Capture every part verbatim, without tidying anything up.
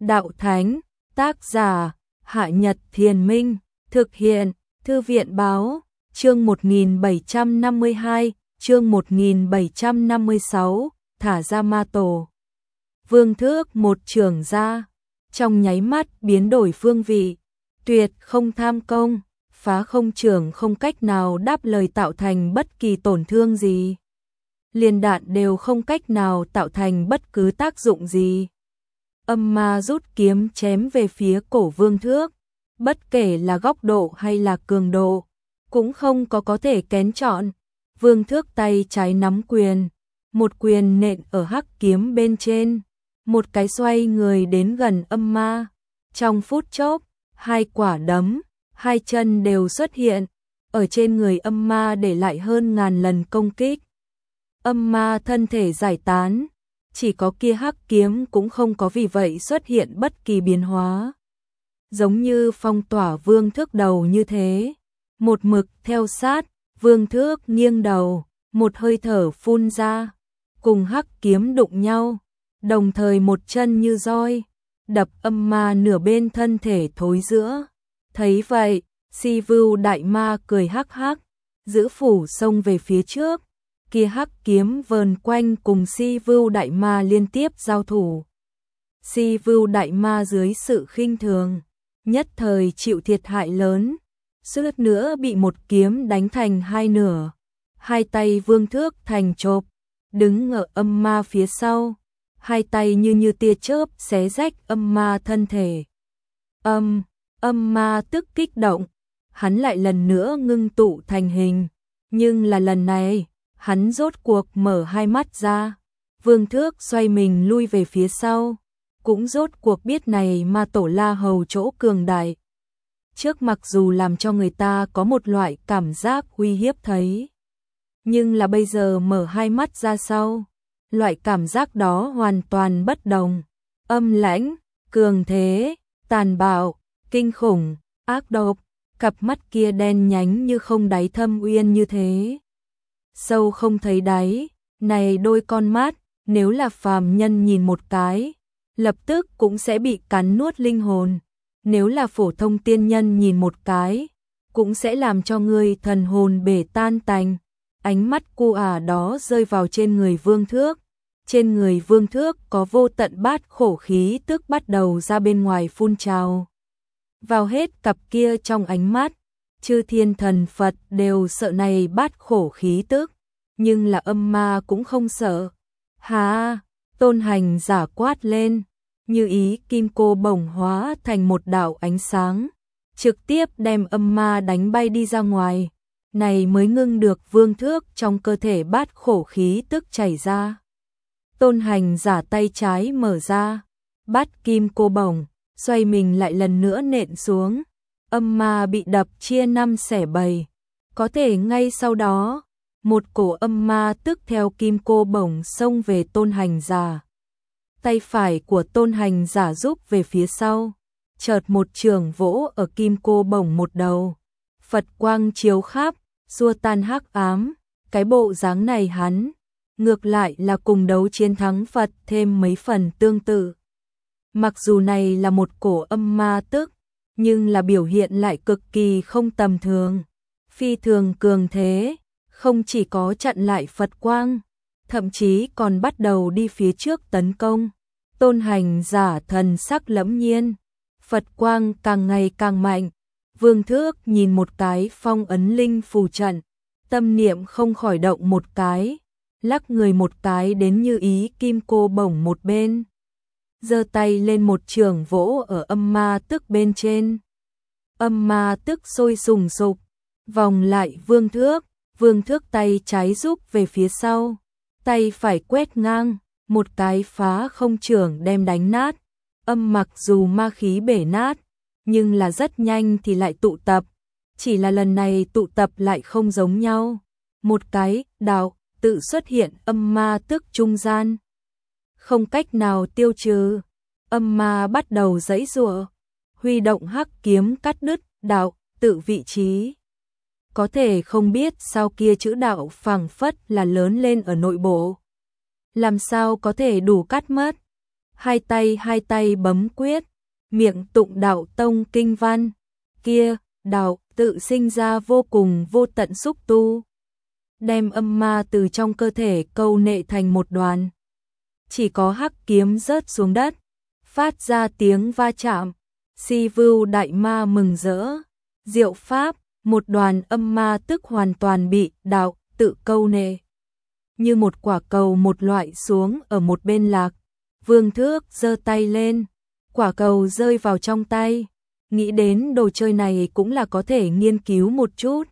Đạo Thánh, tác giả, Hạ Nhật Thiền Minh, thực hiện, Thư viện báo, chương một nghìn bảy trăm năm mươi hai, chương một nghìn bảy trăm năm mươi sáu, thả ra ma tổ. Vương Thước một trưởng ra, trong nháy mắt biến đổi phương vị, tuyệt không tham công, phá không trưởng không cách nào đáp lời tạo thành bất kỳ tổn thương gì. Liên đạn đều không cách nào tạo thành bất cứ tác dụng gì. Âm ma rút kiếm chém về phía cổ Vương Thước, bất kể là góc độ hay là cường độ, cũng không có có thể kén chọn. Vương Thước tay trái nắm quyền, một quyền nện ở hắc kiếm bên trên, một cái xoay người đến gần âm ma. Trong phút chốc, hai quả đấm, hai chân đều xuất hiện, ở trên người âm ma để lại hơn ngàn lần công kích. Âm ma thân thể giải tán, chỉ có kia hắc kiếm cũng không có vì vậy xuất hiện bất kỳ biến hóa. Giống như phong tỏa Vương Thước đầu như thế, một mực theo sát. Vương Thước nghiêng đầu, một hơi thở phun ra, cùng hắc kiếm đụng nhau, đồng thời một chân như roi, đập âm ma nửa bên thân thể thối giữa. Thấy vậy, Si Vưu đại ma cười hắc hắc, giữ phủ xông về phía trước, kia hắc kiếm vờn quanh cùng Si Vưu đại ma liên tiếp giao thủ. Si Vưu đại ma dưới sự khinh thường, nhất thời chịu thiệt hại lớn, suýt nữa bị một kiếm đánh thành hai nửa. Hai tay Vương Thước thành chộp, đứng ở âm ma phía sau, hai tay như như tia chớp xé rách âm ma thân thể. Âm, âm ma tức kích động, hắn lại lần nữa ngưng tụ thành hình, nhưng là lần này, hắn rốt cuộc mở hai mắt ra. Vương Thước xoay mình lui về phía sau, cũng rốt cuộc biết này ma tổ La Hầu chỗ cường đại. Trước mặc dù làm cho người ta có một loại cảm giác uy hiếp thấy, nhưng là bây giờ mở hai mắt ra sau, loại cảm giác đó hoàn toàn bất đồng. Âm lãnh, cường thế, tàn bạo, kinh khủng, ác độc, cặp mắt kia đen nhánh như không đáy thâm uyên như thế. Sâu không thấy đáy, này đôi con mắt, nếu là phàm nhân nhìn một cái, lập tức cũng sẽ bị cắn nuốt linh hồn. Nếu là phổ thông tiên nhân nhìn một cái, cũng sẽ làm cho người thần hồn bể tan tành. Ánh mắt cu ả đó rơi vào trên người Vương Thước. Trên người Vương Thước có vô tận bát khổ khí tức bắt đầu ra bên ngoài phun trào. Vào hết cặp kia trong ánh mắt, chư thiên thần Phật đều sợ này bát khổ khí tức, nhưng là âm ma cũng không sợ. Hà, Tôn Hành giả quát lên, như ý kim cô bổng hóa thành một đạo ánh sáng, trực tiếp đem âm ma đánh bay đi ra ngoài. Này mới ngưng được Vương Thước trong cơ thể bát khổ khí tức chảy ra. Tôn Hành giả tay trái mở ra, bát kim cô bổng, xoay mình lại lần nữa nện xuống. Âm ma bị đập chia năm xẻ bảy. Có thể ngay sau đó, một cổ âm ma tức theo kim cô bổng xông về Tôn Hành giả. Tay phải của Tôn Hành giả giúp về phía sau, chợt một trường vỗ ở kim cô bổng một đầu. Phật quang chiếu khắp, xua tan hắc ám. Cái bộ dáng này hắn, ngược lại là cùng đấu chiến thắng Phật thêm mấy phần tương tự. Mặc dù này là một cổ âm ma tức, nhưng là biểu hiện lại cực kỳ không tầm thường. Phi thường cường thế, không chỉ có chặn lại Phật quang, thậm chí còn bắt đầu đi phía trước tấn công. Tôn Hành giả thần sắc lẫm nhiên, Phật quang càng ngày càng mạnh. Vương Thước nhìn một cái phong ấn linh phù trận, tâm niệm không khỏi động một cái, lắc người một cái đến như ý kim cô bổng một bên, giơ tay lên một trường vỗ ở âm ma tức bên trên. Âm ma tức sôi sùng sục, vòng lại Vương Thước. Vương Thước tay trái giúp về phía sau, tay phải quét ngang, một cái phá không trưởng đem đánh nát. Âm mặc dù ma khí bể nát, nhưng là rất nhanh thì lại tụ tập. Chỉ là lần này tụ tập lại không giống nhau. Một cái đạo tự xuất hiện âm ma tức trung gian, không cách nào tiêu trừ. Âm ma bắt đầu giãy giụa, huy động hắc kiếm cắt đứt đạo tự vị trí. Có thể không biết sao kia chữ đạo phảng phất là lớn lên ở nội bộ, làm sao có thể đủ cắt mất. hai tay hai tay bấm quyết, miệng tụng đạo tông kinh văn, kia, đạo tự sinh ra vô cùng vô tận xúc tu, đem âm ma từ trong cơ thể câu nệ thành một đoàn. Chỉ có hắc kiếm rớt xuống đất, phát ra tiếng va chạm, Si Vưu đại ma mừng rỡ, diệu pháp, một đoàn âm ma tức hoàn toàn bị đạo tự câu nệ. Như một quả cầu một loại xuống ở một bên lạc, Vương Thước giơ tay lên, quả cầu rơi vào trong tay, nghĩ đến đồ chơi này cũng là có thể nghiên cứu một chút.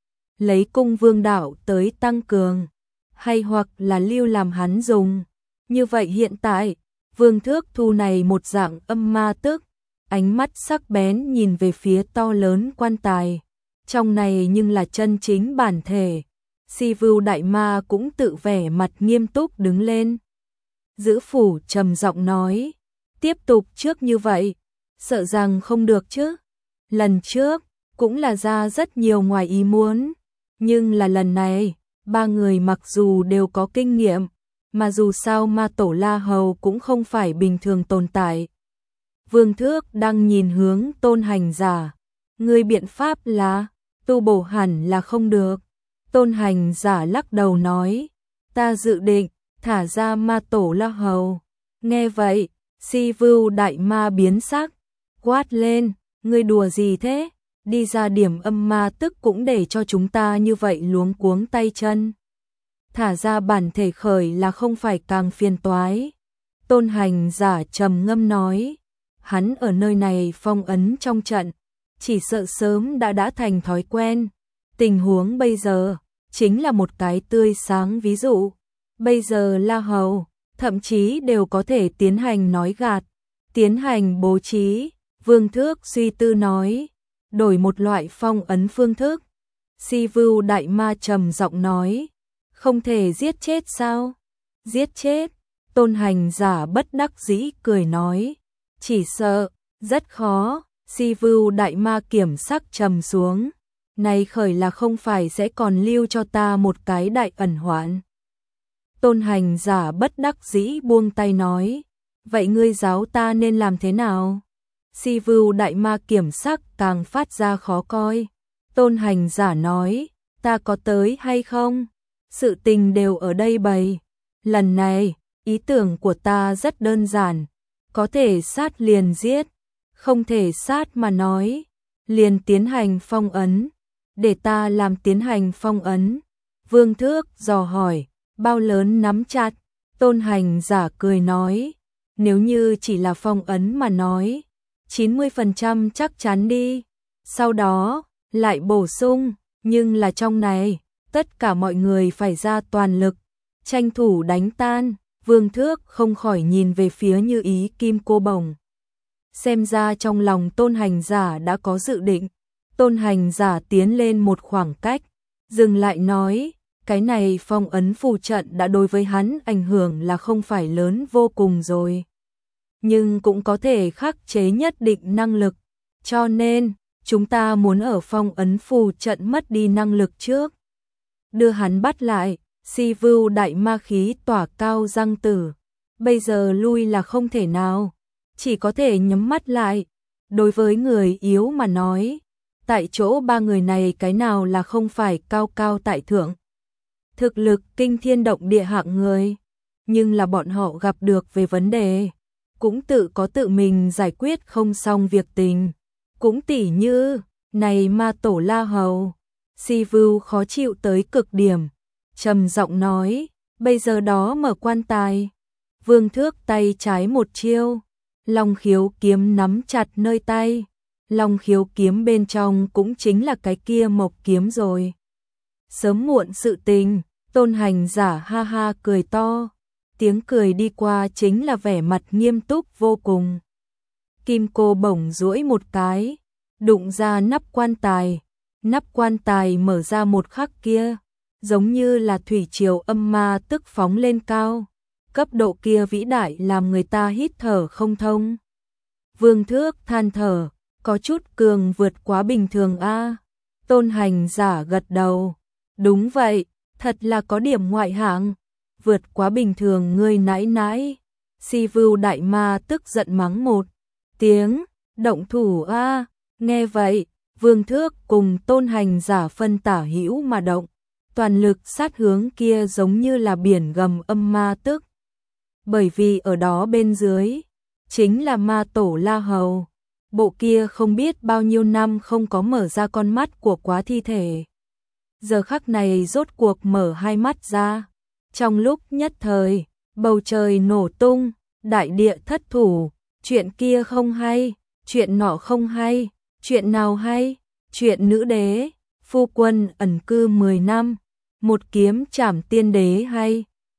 Lấy cung vương đạo tới tăng cường, hay hoặc là lưu làm hắn dùng. Như vậy hiện tại, Vương Thước thu này một dạng âm ma tức, ánh mắt sắc bén nhìn về phía to lớn quan tài. Trong này nhưng là chân chính bản thể. Si Vưu đại ma cũng tự vẻ mặt nghiêm túc đứng lên. Giữ phủ trầm giọng nói, tiếp tục trước như vậy, sợ rằng không được chứ. Lần trước, cũng là ra rất nhiều ngoài ý muốn, nhưng là lần này, ba người mặc dù đều có kinh nghiệm, mà dù sao ma tổ La Hầu cũng không phải bình thường tồn tại. Vương Thước đang nhìn hướng Tôn Hành Giả, người biện pháp là, tu bổ hẳn là không được. Tôn Hành Giả lắc đầu nói, ta dự định, thả ra ma tổ La Hầu. Nghe vậy, Si Vưu đại ma biến sắc, quát lên, ngươi đùa gì thế? Đi ra điểm âm ma tức cũng để cho chúng ta như vậy luống cuống tay chân. Thả ra bản thể khởi là không phải càng phiền toái. Tôn Hành Giả trầm ngâm nói, hắn ở nơi này phong ấn trong trận, chỉ sợ sớm đã đã thành thói quen. Tình huống bây giờ, chính là một cái tươi sáng ví dụ. Bây giờ La Hầu, thậm chí đều có thể tiến hành nói gạt, tiến hành bố trí. Vương Thước suy tư nói, đổi một loại phong ấn phương thức. Si Vưu đại ma trầm giọng nói, không thể giết chết sao? Giết chết? Tôn Hành Giả bất đắc dĩ cười nói, chỉ sợ, rất khó. Si Vưu đại ma kiểm sắc trầm xuống, này khởi là không phải sẽ còn lưu cho ta một cái đại ẩn hoạn. Tôn Hành Giả bất đắc dĩ buông tay nói, vậy ngươi giáo ta nên làm thế nào? Si Vưu đại ma kiểm sắc càng phát ra khó coi. Tôn Hành Giả nói, ta có tới hay không? Sự tình đều ở đây bày. Lần này, ý tưởng của ta rất đơn giản, có thể sát liền giết, không thể sát mà nói, liền tiến hành phong ấn. Để ta làm tiến hành phong ấn. Vương Thước dò hỏi, bao lớn nắm chặt? Tôn Hành Giả cười nói, nếu như chỉ là phong ấn mà nói, chín mươi phần trăm chắc chắn đi. Sau đó, lại bổ sung, nhưng là trong này, tất cả mọi người phải ra toàn lực, tranh thủ đánh tan. Vương Thước không khỏi nhìn về phía Như Ý Kim Cô Bổng. Xem ra trong lòng Tôn Hành Giả đã có dự định. Tôn Hành Giả tiến lên một khoảng cách, dừng lại nói, cái này phong ấn phù trận đã đối với hắn ảnh hưởng là không phải lớn vô cùng rồi. Nhưng cũng có thể khắc chế nhất định năng lực, cho nên, chúng ta muốn ở phong ấn phù trận mất đi năng lực trước. Đưa hắn bắt lại, Si Vưu đại ma khí tỏa cao răng tử. Bây giờ lui là không thể nào, chỉ có thể nhắm mắt lại. Đối với người yếu mà nói, tại chỗ ba người này cái nào là không phải cao cao tại thượng. Thực lực kinh thiên động địa hạng người, nhưng là bọn họ gặp được về vấn đề, cũng tự có tự mình giải quyết không xong việc tình. Cũng tỉ như, này ma tổ La Hầu, Si Vưu khó chịu tới cực điểm, trầm giọng nói, bây giờ đó mở quan tài. Vương Thước tay trái một chiêu, Long Khiếu kiếm nắm chặt nơi tay. Long Khiếu kiếm bên trong cũng chính là cái kia mộc kiếm rồi. Sớm muộn sự tình, Tôn Hành Giả ha ha cười to, tiếng cười đi qua chính là vẻ mặt nghiêm túc vô cùng. Kim Cô Bổng duỗi một cái, đụng ra nắp quan tài, nắp quan tài mở ra một khắc kia, giống như là thủy triều âm ma tức phóng lên cao, cấp độ kia vĩ đại làm người ta hít thở không thông. Vương Thước than thở, có chút cường vượt quá bình thường a. Tôn Hành Giả gật đầu, đúng vậy, thật là có điểm ngoại hạng, vượt quá bình thường ngươi nãi nãi. Si Vưu đại ma tức giận mắng một tiếng, động thủ a. Nghe vậy, Vương Thước cùng Tôn Hành Giả phân tả hữu mà động, toàn lực sát hướng kia giống như là biển gầm âm ma tức. Bởi vì ở đó bên dưới chính là ma tổ La Hầu, bộ kia không biết bao nhiêu năm không có mở ra con mắt của quá thi thể. Giờ khắc này rốt cuộc mở hai mắt ra, trong lúc nhất thời, bầu trời nổ tung, đại địa thất thủ, chuyện kia không hay, chuyện nọ không hay, chuyện nào hay, chuyện nữ đế, phu quân ẩn cư mười năm, một kiếm trảm tiên đế hay.